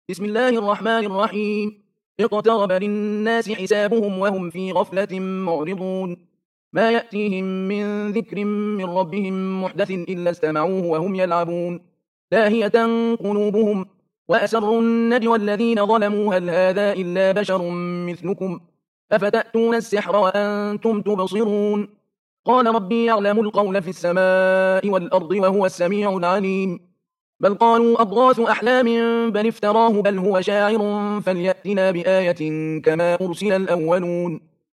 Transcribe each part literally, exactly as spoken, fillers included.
بسم الله الرحمن الرحيم. اقترب للناس حسابهم وهم في غفلة معرضون. ما يأتيهم من ذكر من ربهم محدث إلا استمعوه وهم يلعبون لاهية قلوبهم وأسروا النجوى الذين ظلموا هل هذا إلا بشر مثلكم أفتأتون السحر وأنتم تبصرون. قال ربي يعلم القول في السماء والأرض وهو السميع العليم. بل قالوا أضغاث أحلام بل افتراه بل هو شاعر فليأتنا بآية كما أرسل الأولون.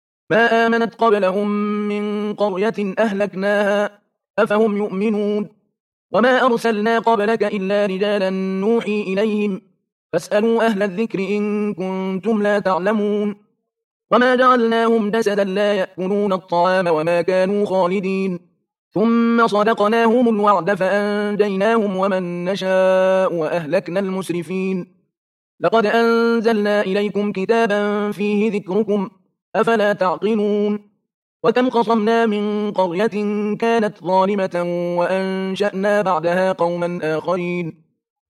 ما آمنت قبلهم من قرية أهلكناها أفهم يؤمنون. وما أرسلنا قبلك إلا رجالا نوحي إليهم فاسألوا أهل الذكر إن كنتم لا تعلمون. وما جعلناهم جسدا لا يأكلون الطعام وما كانوا خالدين ثم صدقناهم الوعد فأنجيناهم ومن نشاء وأهلكنا المسرفين. لقد أنزلنا إليكم كتابا فيه ذكركم أفلا تعقلون. وكم قصمنا من قرية كانت ظالمة وأنشأنا بعدها قوما آخرين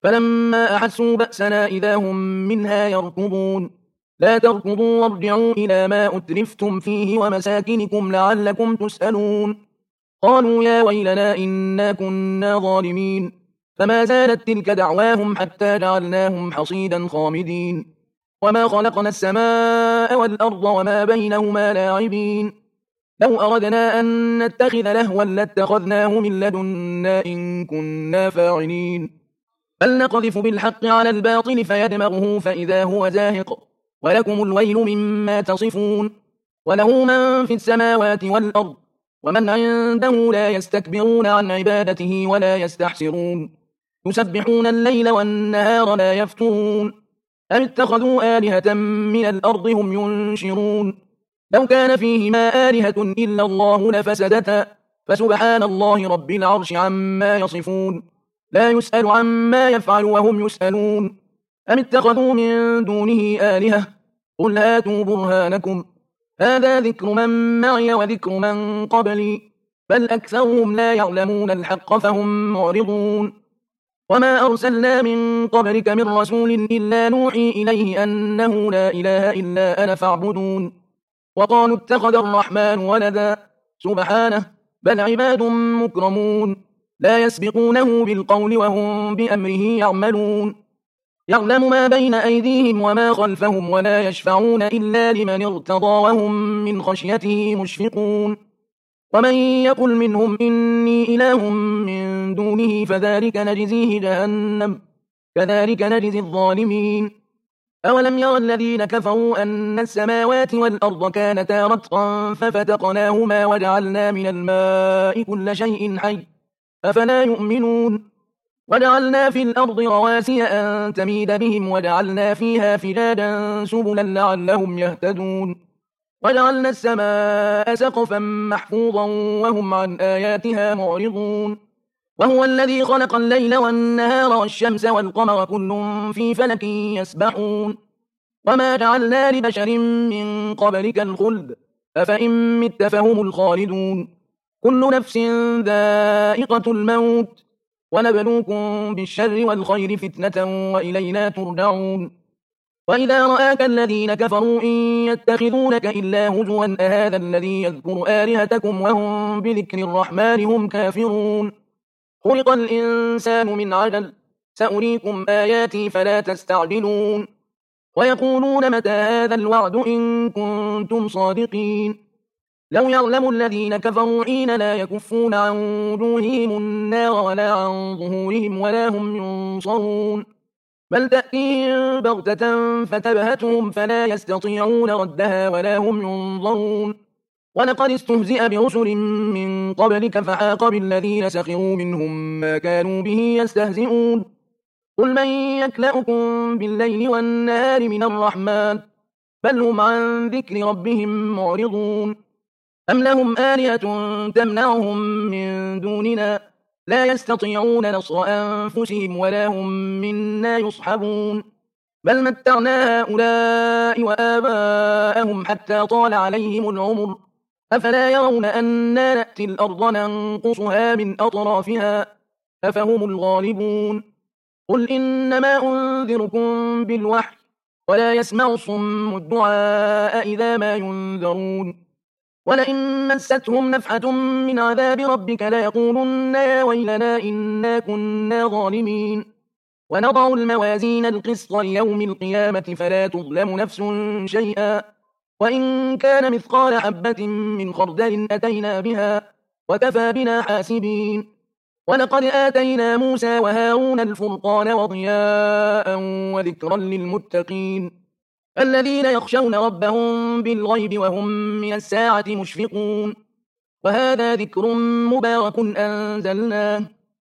فلما أحسوا بأسنا إذا هم منها يركضون. لا تركضوا وارجعوا إلى ما أترفتم فيه ومساكنكم لعلكم تسألون. قالوا يا ويلنا إنا كنا ظالمين فما زالت تلك دعواهم حتى جعلناهم حصيدا خامدين. وما خلقنا السماء والأرض وما بينهما لاعبين. لو أردنا أن نتخذ لهوا لاتخذناه من لدنا إن كنا فاعلين. بل نقذف بالحق على الباطل فيدمغه فإذا هو زاهق ولكم الويل مما تصفون. وله من في السماوات والأرض ومن عنده لا يستكبرون عن عبادته ولا يستحسرون. يسبحون الليل والنهار لا يفترون. أم اتخذوا آلهة من الأرض هم ينشرون. لو كان فيهما آلهة إلا الله لفسدتا فسبحان الله رب العرش عما يصفون. لا يسأل عما يفعل وهم يسألون. أم اتخذوا من دونه آلهة قل هاتوا برهانكم هذا ذكر من معي وذكر من قبلي بل أكثرهم لا يعلمون الحق فهم معرضون. وما أرسلنا من قبلك من رسول إلا نوحي إليه أنه لا إله إلا أنا فاعبدون. وقالوا اتخذ الرحمن ولدا سبحانه بل عباد مكرمون لا يسبقونه بالقول وهم بأمره يعملون. يعلم ما بين أيديهم وما خلفهم ولا يشفعون إلا لمن ارتضى وهم من خشيته مشفقون. ومن يقل منهم إني إله من دونه فذلك نجزيه جهنم كذلك نجزي الظالمين. أولم يرى الذين كفروا أن السماوات والأرض كانتا رتقا ففتقناهما وجعلنا من الماء كل شيء حي أفلا يؤمنون. وجعلنا في الأرض رواسي أن تميد بهم وجعلنا فيها فجاجا سبلا لعلهم يهتدون. وجعلنا السماء سقفا محفوظا وهم عن آياتها معرضون. وهو الذي خلق الليل والنهار والشمس والقمر كل في فلك يسبحون. وما جعلنا لبشر من قبلك الخلد أفإن مت فهم الخالدون. كل نفس ذائقة الموت ونبلوكم بالشر والخير فتنة وإلينا ترجعون. وإذا رآك الذين كفروا إن يتخذونك إلا هزوا أهذا الذي يذكر آلهتكم وهم بذكر الرحمن هم كافرون. خلق الإنسان من عجل سأريكم آياتي فلا تستعجلون. ويقولون متى هذا الوعد إن كنتم صادقين. لو يعلم الذين كفروا حين لا يكفون عن وجوههم النار ولا عن ظهورهم ولا هم ينصرون. بل تأتيهم بغتة فتبهتهم فلا يستطيعون ردها ولا هم ينظرون. ولقد استهزئ برسل من قبلك فحاق بالذين سخروا منهم ما كانوا به يستهزئون. قل من يكلأكم بالليل والنهار من الرحمن بل هم عن ذكر ربهم معرضون. أم لهم آلهة تمنعهم من دوننا لا يستطيعون نصر أنفسهم ولا هم منا يصحبون. بل متعنا هؤلاء وآباءهم حتى طال عليهم العمر أفلا يرون أنا نأتي الأرض ننقصها من أطرافها أفهم الغالبون. قل إنما أنذركم بالوحي ولا يسمع الصم الدعاء إذا ما ينذرون ولئن مستهم نفحة من عذاب ربك ليقولن يا ويلنا إنا كنا ظالمين ونضع الموازين القسط ليوم القيامة فلا تظلم نفس شيئا وإن كان مثقال حبة من خردل أتينا بها وكفى بنا حاسبين ولقد آتينا موسى وهارون الفرقان وضياء وذكرا للمتقين الذين يخشون ربهم بالغيب وهم من الساعة مشفقون وهذا ذكر مبارك أنزلناه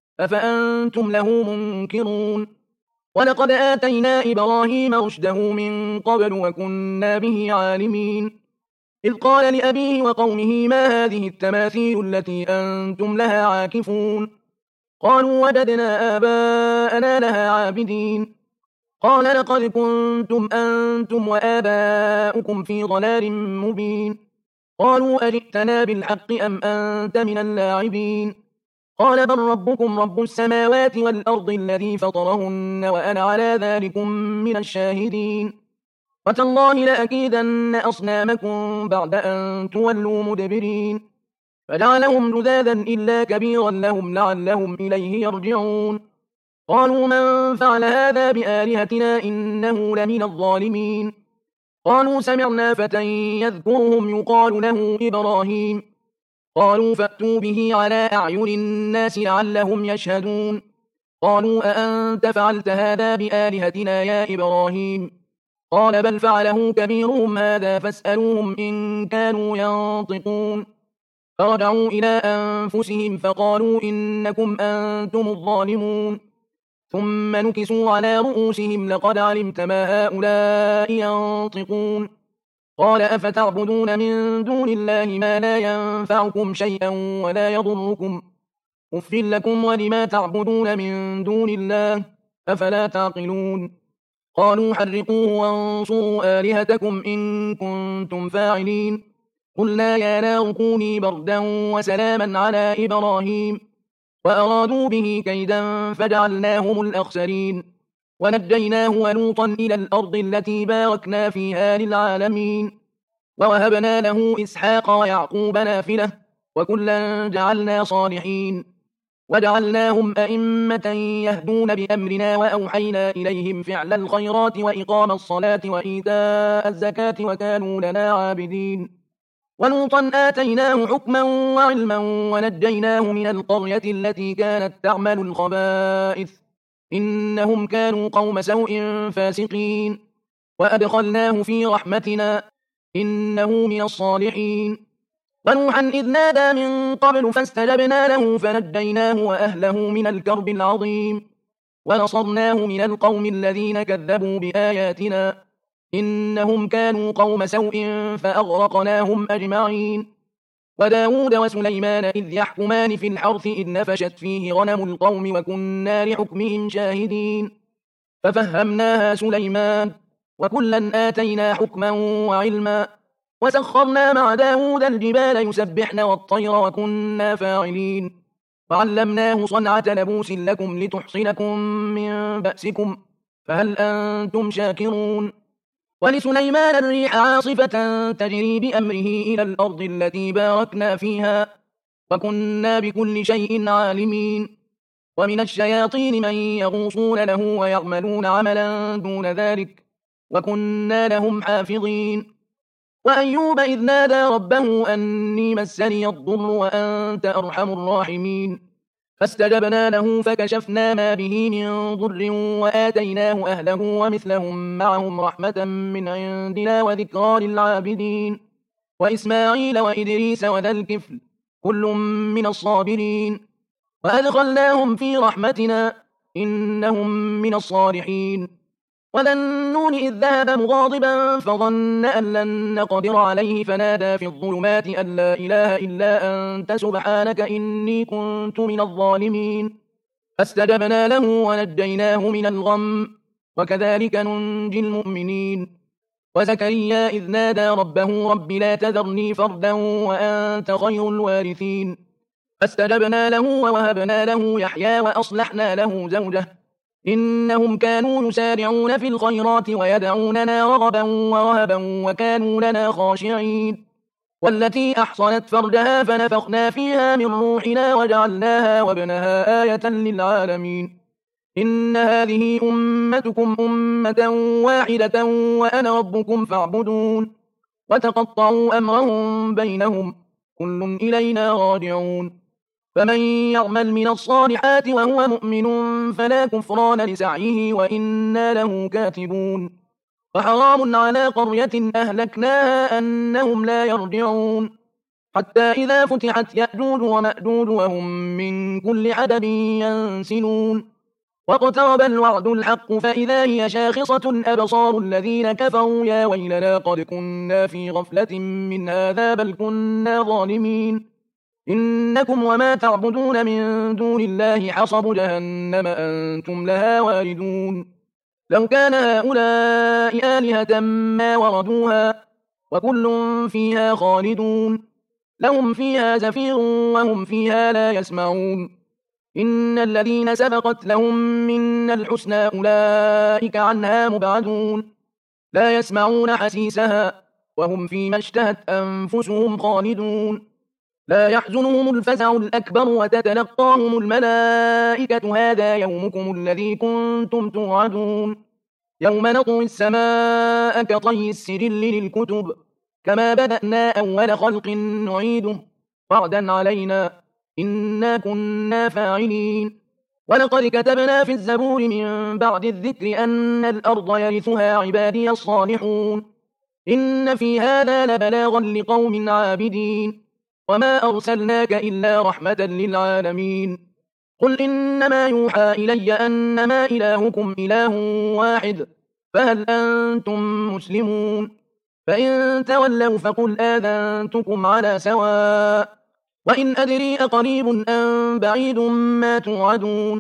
أفأنتم له منكرون ولقد آتينا إبراهيم رشده من قبل وكنا به عالمين إذ قال لأبيه وقومه ما هذه التماثيل التي أنتم لها عاكفون قالوا وجدنا آباءنا لها عابدين قال لقد كنتم أنتم وآباؤكم في ضلال مبين قالوا أجئتنا بالحق أم أنت من اللاعبين قال بل ربكم رب السماوات والأرض الذي فطرهن وأنا على ذلكم من الشاهدين وتالله لأكيدن أصنامكم بعد أن تولوا مدبرين فجعلهم جذاذا إلا كبيرا لهم لعلهم إليه يرجعون قالوا من فعل هذا بآلهتنا إنه لمن الظالمين قالوا سمعنا فتى يذكرهم يقال له إبراهيم قالوا فأتوا به على أعين الناس لعلهم يشهدون قالوا أأنت فعلت هذا بآلهتنا يا إبراهيم قال بل فعله كبيرهم هذا فاسألوهم إن كانوا ينطقون فرجعوا إلى أنفسهم فقالوا إنكم أنتم الظالمون ثم نكسوا على رؤوسهم لقد علمت ما هؤلاء ينطقون قال أفتعبدون من دون الله ما لا ينفعكم شيئا ولا يضركم أفٍ لكم ولما تعبدون من دون الله أفلا تعقلون قالوا حرقوه وانصروا آلهتكم إن كنتم فاعلين قلنا يا نار كوني بردا وسلاما على إبراهيم وأرادوا به كيدا فجعلناهم الأخسرين ونجيناه ولوطا إلى الأرض التي باركنا فيها للعالمين ووهبنا له إسحاق ويعقوب نافلة وكلا جعلنا صالحين وجعلناهم أئمة يهدون بأمرنا وأوحينا إليهم فعل الخيرات وإقام الصلاة وإيتاء الزكاة وكانوا لنا عابدين ولوطا آتيناه حكما وعلما ونجيناه من القرية التي كانت تعمل الخبائث إنهم كانوا قوم سوء فاسقين وأدخلناه في رحمتنا إنه من الصالحين ونوحا إذ نادى من قبل فاستجبنا له فنجيناه وأهله من الكرب العظيم ونصرناه من القوم الذين كذبوا بآياتنا إنهم كانوا قوم سوء فأغرقناهم أجمعين وداود وسليمان إذ يحكمان في الحرث إذ نفشت فيه غنم القوم وكنا لحكمهم شاهدين ففهمناها سليمان وكلا آتينا حكما وعلما وسخرنا مع داود الجبال يسبحن والطير وكنا فاعلين وعلمناه صنعة لبوس لكم لتحصنكم من بأسكم فهل أنتم شاكرون ولسليمان الريح عاصفة تجري بأمره إلى الأرض التي باركنا فيها وكنا بكل شيء عالمين ومن الشياطين من يغوصون له ويعملون عملا دون ذلك وكنا لهم حافظين وأيوب إذ نادى ربه أني مسني الضر وأنت أرحم الراحمين فاستجبنا له فكشفنا ما به من ضر وآتيناه أهله ومثلهم معهم رحمة من عندنا وذكرى للعابدين وإسماعيل وإدريس وذا الكفل كل من الصابرين وأدخلناهم في رحمتنا إنهم من الصالحين وذا النون إذ ذهب مغاضبا فظن أن لن نقدر عليه فنادى في الظلمات أن لا إله إلا أنت سبحانك إني كنت من الظالمين فاستجبنا له ونجيناه من الغم وكذلك ننجي المؤمنين وزكريا إذ نادى ربه رب لا تذرني فردا وأنت خير الوارثين فاستجبنا له ووهبنا له يحيى وأصلحنا له زوجه إنهم كانوا يسارعون في الخيرات ويدعوننا رغبا ورهبا وكانوا لنا خاشعين والتي أحصنت فرجها فنفخنا فيها من روحنا وجعلناها وابنها آية للعالمين إن هذه أمتكم أمة واحدة وأنا ربكم فاعبدون وتقطعوا أمرهم بينهم كل إلينا راجعون فمن يعمل من الصالحات وهو مؤمن فلا كفران لسعيه وإنا له كاتبون وحرام على قرية أهلكناها أنهم لا يرجعون حتى إذا فتحت يأجوج ومأجوج وهم من كل حدب ينسلون واقترب الوعد الحق فإذا هي شاخصة أبصار الذين كفروا يا ويلنا قد كنا في غفلة من هذا بل كنا ظالمين إنكم وما تعبدون من دون الله حصب جهنم أنتم لها واردون لو كان هؤلاء آلهة ما وردوها وكل فيها خالدون لهم فيها زفير وهم فيها لا يسمعون إن الذين سبقت لهم منا الحسنى أولئك عنها مبعدون لا يسمعون حسيسها وهم فيما اشتهت أنفسهم خالدون لا يحزنهم الفزع الأكبر وتتلقاهم الملائكة هذا يومكم الذي كنتم توعدون يوم نطوي السماء كطي السجل للكتب كما بدأنا أول خلق نعيده وعدا علينا إنا كنا فاعلين ولقد كتبنا في الزبور من بعد الذكر أن الأرض يرثها عبادي الصالحون إن في هذا لبلاغا لقوم عابدين وما أرسلناك إلا رحمة للعالمين قل إنما يوحى إلي أنما إلهكم إله واحد فهل أنتم مسلمون فإن تولوا فقل آذنتكم على سواء وإن أدري أقريب أم بعيد ما توعدون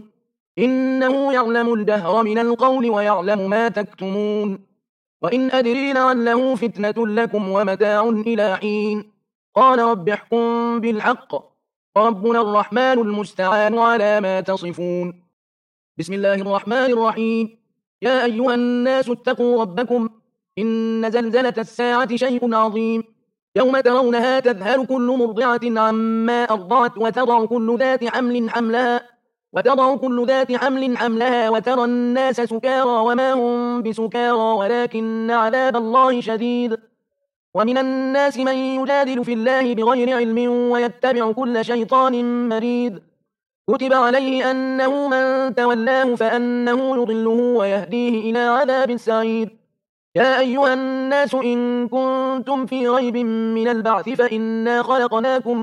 إنه يعلم الجهر من القول ويعلم ما تكتمون وإن أدري لعله فتنة لكم ومتاع إلى حين قال رب احكم بالحق وربنا الرحمن المستعان على ما تصفون بسم الله الرحمن الرحيم يا أيها الناس اتقوا ربكم إن زلزلة الساعة شيء عظيم يوم ترونها تذهل كل مرضعة عما أرضعت وتضع كل ذات حمل حملها وتضع كل ذات حمل حملها وترى الناس سكارى وما هم بسكارى ولكن عذاب الله شديد ومن الناس من يجادل في الله بغير علم ويتبع كل شيطان مريد كتب عليه أنه من تولاه فأنه يضله ويهديه إلى عذاب السعير يا أيها الناس إن كنتم في ريب من البعث فإنا خلقناكم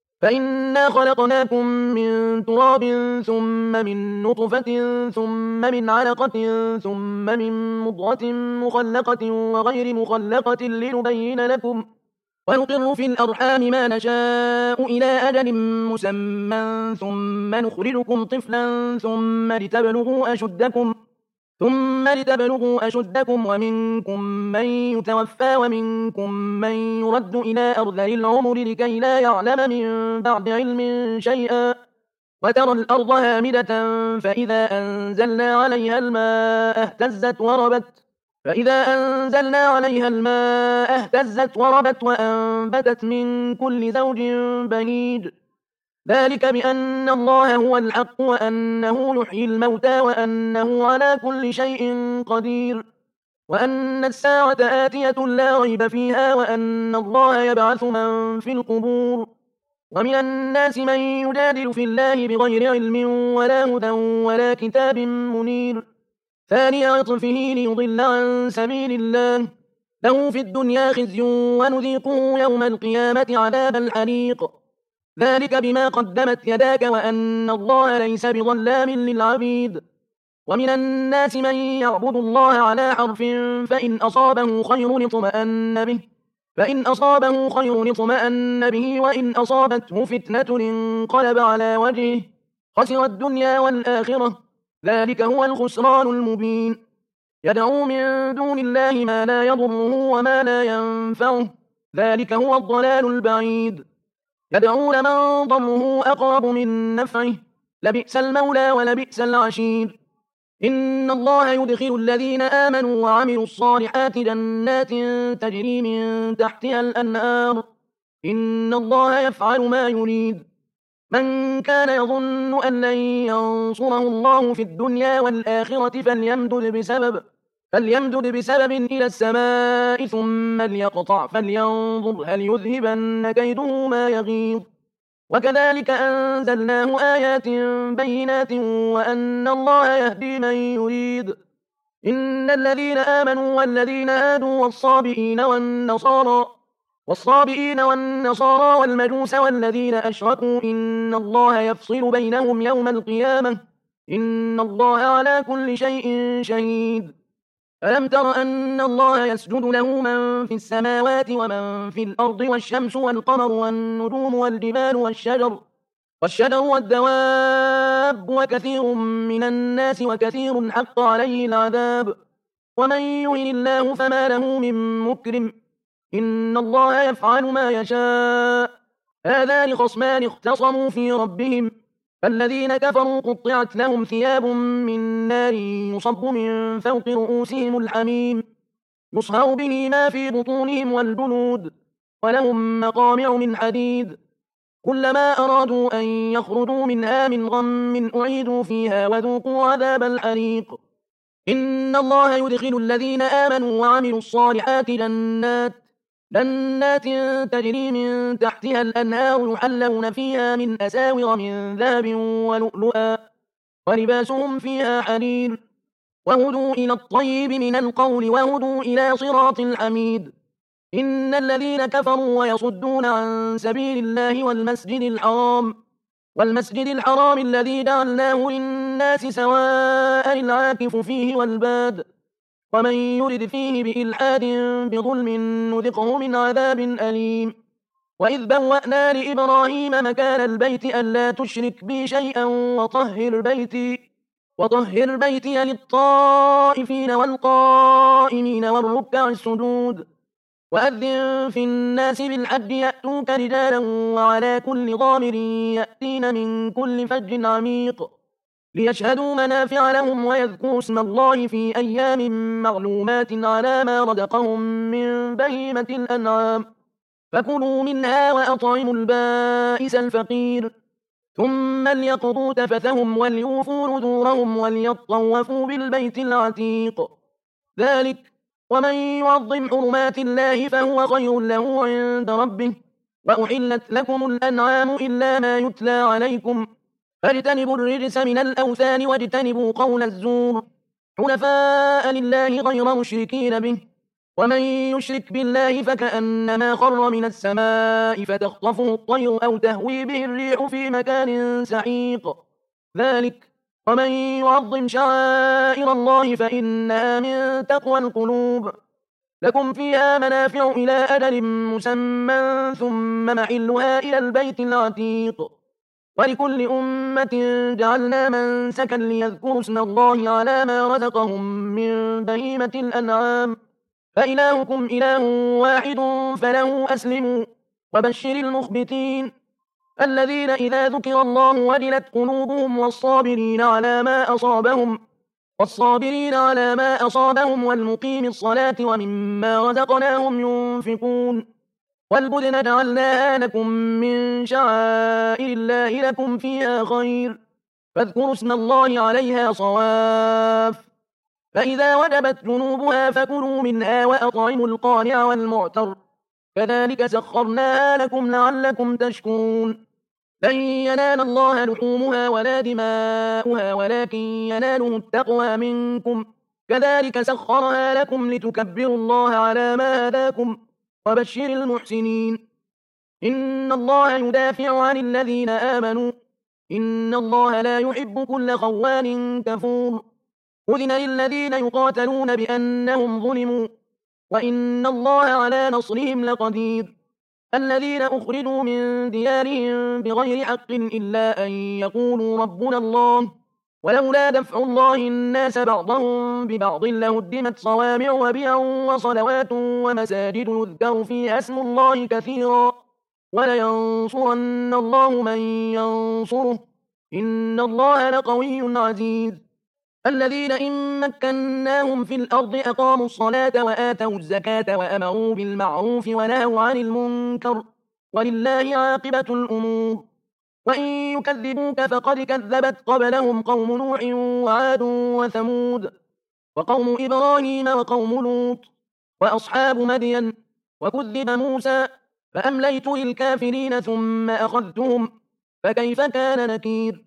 فإنا خلقناكم من تراب ثم من نطفة ثم من علقة ثم من مضغة مخلقة وغير مخلقة لنبين لكم ونقر في الأرحام ما نشاء إلى أجل مسمى ثم نخرجكم طفلا ثم لتبلغوا أشدكم ثم لتبلغوا أشدكم ومنكم من يتوفى ومنكم من يرد إلى أرذل العمر لكي لا يعلم من بعد علم شيئا وترى الأرض هامدة فإذا أنزلنا عليها الماء اهتزت وربت فإذا أنزلنا عليها الماء اهتزت وربت وأنبتت من كل زوج بهيج ذلك بأن الله هو الحق وأنه يحيي الموتى وأنه على كل شيء قدير وأن الساعة آتية لا ريب فيها وأن الله يبعث من في القبور ومن الناس من يجادل في الله بغير علم ولا هدى ولا كتاب منير ثاني عطفه ليضل عن سبيل الله له في الدنيا خزي ونذيقه يوم القيامة عذاب الحريق ذلك بما قدمت يداك وأن الله ليس بظلام للعبيد ومن الناس من يعبد الله على حرف فإن أصابه خير اطمأن به فإن أصابه خير اطمأن به وإن أصابته فتنة انقلب على وجهه خسر الدنيا والآخرة ذلك هو الخسران المبين يدعو من دون الله ما لا يضره وما لا ينفعه ذلك هو الضلال البعيد يدعو لمن ضره أقرب من نفعه لبئس المولى ولبئس العشير إن الله يدخل الذين آمنوا وعملوا الصالحات جنات تجري من تحتها الأنهار إن الله يفعل ما يريد. من كان يظن أن لن ينصره الله في الدنيا والآخرة فليمدد بسبب فليمدد بسبب إلى السماء ثم ليقطع فلينظر هل يذهبن كيده ما يغيظ. وكذلك أنزلناه آيات بينات وأن الله يهدي من يريد. إن الذين آمنوا والذين هادوا والصابئين والنصارى والصابئين والنصارى والمجوس والذين أشركوا إن الله يفصل بينهم يوم القيامة إن الله على كل شيء شهيد. ألم تر أن الله يسجد له من في السماوات ومن في الأرض والشمس والقمر والنجوم والجبال والشجر والشجر والدواب وكثير من الناس وكثير حق عليه العذاب ومن يهن الله فما له من مكرم إن الله يفعل ما يشاء. هذان خصمان اختصموا في ربهم فالذين كفروا قطعت لهم ثياب من نار يصب من فوق رؤوسهم الحميم يصهر به ما في بطونهم والجلود ولهم مقامع من حديد كلما أرادوا أن يخرجوا منها من غم أعيدوا فيها وذوقوا عذاب الحريق. إن الله يدخل الذين آمنوا وعملوا الصالحات جنات جنات تجري من تحتها الأنهار يحلون فيها من أساور من ذهب ولؤلؤا ولباسهم فيها حرير وهدوا إلى الطيب من القول وهدوا إلى صراط الحميد. إن الذين كفروا ويصدون عن سبيل الله والمسجد الحرام والمسجد الحرام الذي جعلناه للناس سواء العاكف فيه والباد ومن يرد فيه بإلحاد بظلم نذقه من عذاب أليم. وإذ بوأنا لإبراهيم مكان البيت ألا تشرك بي شيئا وطهر بيتي وطهر بيتي للطائفين والقائمين والركع السجود وأذن في الناس بالحج يأتوك رجالا وعلى كل ضامر يأتين من كل فج عميق ليشهدوا منافع لهم ويذكروا اسم الله في أيام معلومات على ما رزقهم من بهيمة الأنعام فكلوا منها وأطعموا البائس الفقير ثم ليقضوا تفثهم وليوفوا نذورهم وليطوفوا بالبيت العتيق. ذلك ومن يعظم حرمات الله فهو خير له عند ربه وأحلت لكم الأنعام إلا ما يتلى عليكم فاجتنبوا الرجس من الأوثان واجتنبوا قول الزور حنفاء لله غير مشركين به ومن يشرك بالله فكأنما خر من السماء فتخطفه الطير أو تهوي به الريح في مكان سحيق. ذلك ومن يعظم شعائر الله فإنها من تقوى القلوب. لكم فيها منافع إلى أجل مسمى ثم محلها إلى البيت العتيق. ولكل أمة جعلنا منسكا ليذكروا اسم الله على ما رزقهم من بهيمة الأنعام فإلهكم إله واحد فله أسلموا وبشر المخبتين الذين إذا ذكر الله وجلت قلوبهم والصابرين على ما أصابهم والصابرين على ما أصابهم والمقيم الصلاة ومما رزقناهم ينفقون. والبدن جعلناها لكم من شعائر الله لكم فيها خير فاذكروا اسم الله عليها صواف فإذا وجبت جنوبها فكلوا منها وأطعموا القانع والمعتر كذلك سخرناها لكم لعلكم تشكرون. لن ينال الله لحومها ولا دماؤها ولكن يناله التقوى منكم كذلك سخرها لكم لتكبروا الله على ما هداكم وبشر المحسنين. إن الله يدافع عن الذين آمنوا إن الله لا يحب كل خوان كفور. أذن للذين يقاتلون بأنهم ظلموا وإن الله على نصرهم لقدير. الذين أخرجوا من ديارهم بغير حق إلا أن يقولوا ربنا الله ولولا دفع الله الناس بعضهم ببعض لهدمت صوامع وبيع وصلوات ومساجد يذكر فيها اسم الله كثيرا ولينصرن الله من ينصره إن الله لقوي عزيز. الذين إن مكناهم في الأرض أقاموا الصلاة وآتوا الزكاة وأمروا بالمعروف ونهوا عن المنكر ولله عاقبة الأمور. وإن يكذبوك فقد كذبت قبلهم قوم نوح وعاد وثمود وقوم إبراهيم وقوم لوط وأصحاب مدين وكذب موسى فأمليت للكافرين ثم أخذتهم فكيف كان نكير.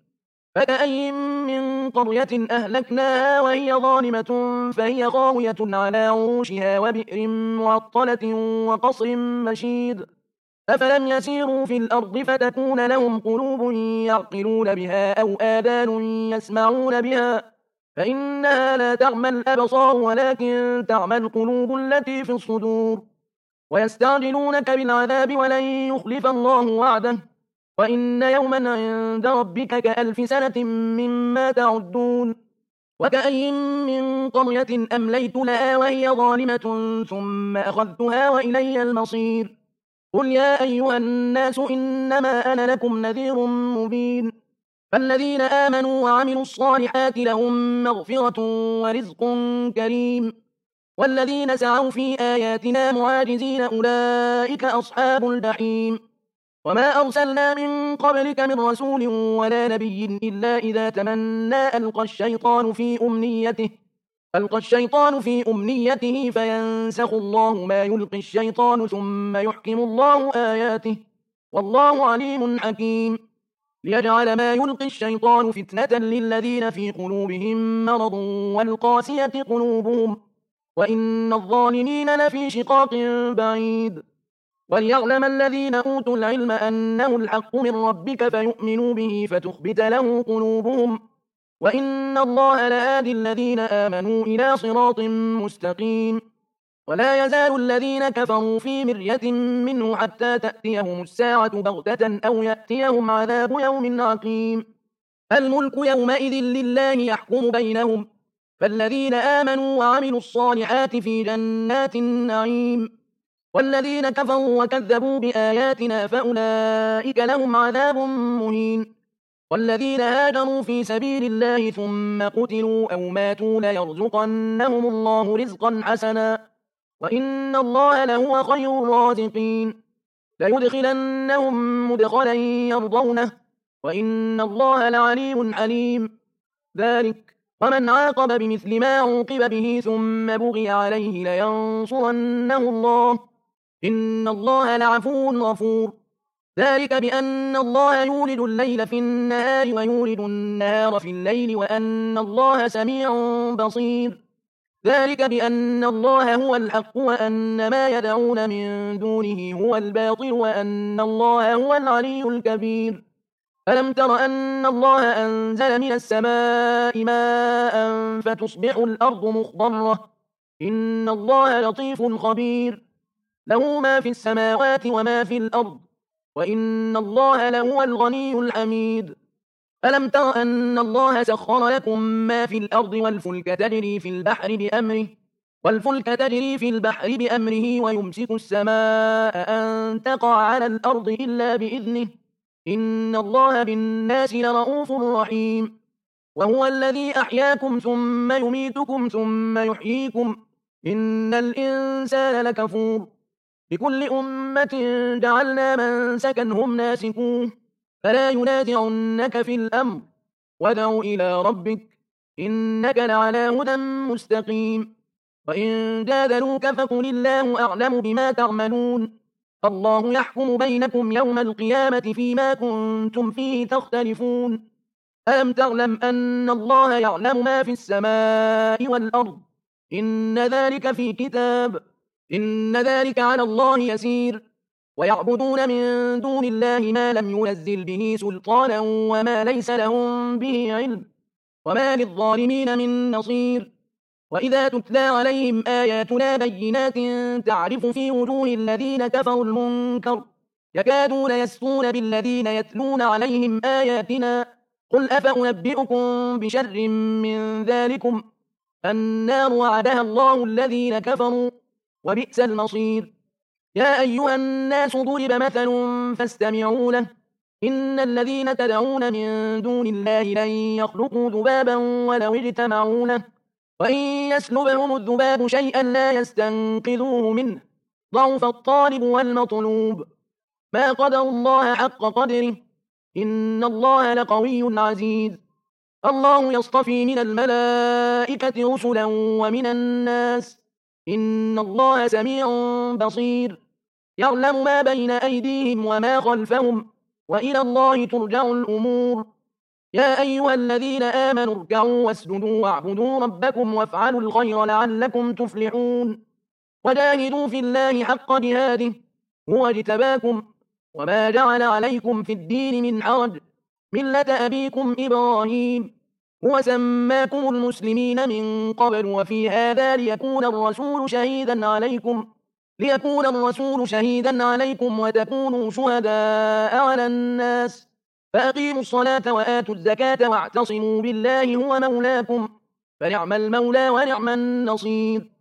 فكأي من قرية أهلكناها وهي ظالمة فهي خاوية على عروشها وبئر معطلة وقصر مشيد أفلم يسيروا في الأرض فتكون لهم قلوب يعقلون بها أو آذان يسمعون بها فإنها لا تعمى الأبصار ولكن تعمى القلوب التي في الصدور. ويستعجلونك بالعذاب ولن يخلف الله وعده وإن يوما عند ربك كألف سنة مما تعدون. وكأي من قرية أمليت لها وهي ظالمة ثم أخذتها وإلي المصير. قل يا أيها الناس إنما أنا لكم نذير مبين. فالذين آمنوا وعملوا الصالحات لهم مغفرة ورزق كريم والذين سعوا في آياتنا معاجزين أولئك أصحاب الجحيم. وما أرسلنا من قبلك من رسول ولا نبي إلا إذا تمنى ألقى الشيطان في أمنيته ألقى الشيطان في أمنيته فينسخ الله ما يلقي الشيطان ثم يحكم الله آياته والله عليم حكيم. ليجعل ما يلقي الشيطان فتنة للذين في قلوبهم مرض والقاسية قلوبهم وإن الظالمين لفي شقاق بعيد. وليعلم الذين أوتوا العلم أنه الحق من ربك فيؤمنوا به فتخبت له قلوبهم وإن الله لهادي الذين آمنوا إلى صراط مستقيم. ولا يزال الذين كفروا في مرية منه حتى تأتيهم الساعة بغتة أو يأتيهم عذاب يوم عقيم. الملك يومئذ لله يحكم بينهم فالذين آمنوا وعملوا الصالحات في جنات النعيم والذين كفروا وكذبوا بآياتنا فأولئك لهم عذاب مهين. والذين هاجروا في سبيل الله ثم قتلوا أو ماتوا ليرزقنهم الله رزقا حسنا وإن الله لهو خير الرازقين. ليدخلنهم مدخلا يرضونه وإن الله لعليم حليم. ذلك ومن عاقب بمثل ما عوقب به ثم بغي عليه لينصرنه الله إن الله لعفو غفور. ذلك بأن الله يولد الليل في النهار ويولد النهار في الليل وأن الله سميع بصير. ذلك بأن الله هو الحق وأن ما يدعون من دونه هو الباطل وأن الله هو العلي الكبير. ألم تر أن الله أنزل من السماء ماء فتصبح الأرض مخضرة إن الله لطيف خبير. له ما في السماوات وما في الأرض وإن الله لهو الغني الحميد. ألم تر أن الله سخر لكم ما في الأرض والفلك تجري في البحر بأمره والفلك تجري في البحر بأمره ويمسك السماء أن تقع على الأرض إلا بإذنه إن الله بالناس لرؤوف رحيم. وهو الذي أحياكم ثم يميتكم ثم يحييكم إن الإنسان لكفور. لكل أمة جعلنا منسكا هم ناسكوه فلا ينازعنك في الأمر وادع إلى ربك إنك لعلى هدى مستقيم. وإن جادلوك فقل الله أعلم بما تعملون الله يحكم بينكم يوم القيامة فيما كنتم فيه تختلفون. ألم تعلم أن الله يعلم ما في السماء والأرض إن ذلك في كتاب إن ذلك على الله يسير. ويعبدون من دون الله ما لم ينزل به سلطانا وما ليس لهم به علم وما للظالمين من نصير. وإذا تتلى عليهم آياتنا بينات تعرف في وجوه الذين كفروا المنكر يكادون يسطون بالذين يتلون عليهم آياتنا قل أفأنبئكم بشر من ذلكم النار وعدها الله الذين كفروا وبئس المصير. يا أيها الناس ضرب مثل فاستمعوا له إن الذين تدعون من دون الله لن يخلقوا ذبابا ولو اجتمعوا له وإن يسلبهم الذباب شيئا لا يستنقذوه منه ضعف الطالب والمطلوب ما قدروا الله حق قدره إن الله لقوي عزيز الله يصطفي من الملائكة رسلا ومن الناس إن الله سميع بصير يعلم ما بين أيديهم وما خلفهم وإلى الله ترجع الأمور يا أيها الذين آمنوا اركعوا واسجدوا واعبدوا ربكم وافعلوا الخير لعلكم تفلحون وجاهدوا في الله حق جهاده هو اجتباكم وما جعل عليكم في الدين من حرج ملة أبيكم إبراهيم هو سماكم المسلمين من قبل وفي هذا ليكون الرسول شهيدا عليكم ليكون الرسول شهيدا عليكم وتكونوا شهداء على الناس فأقيموا الصلاة وآتوا الزكاة واعتصموا بالله هو مولاكم فنعم المولى ونعم النصير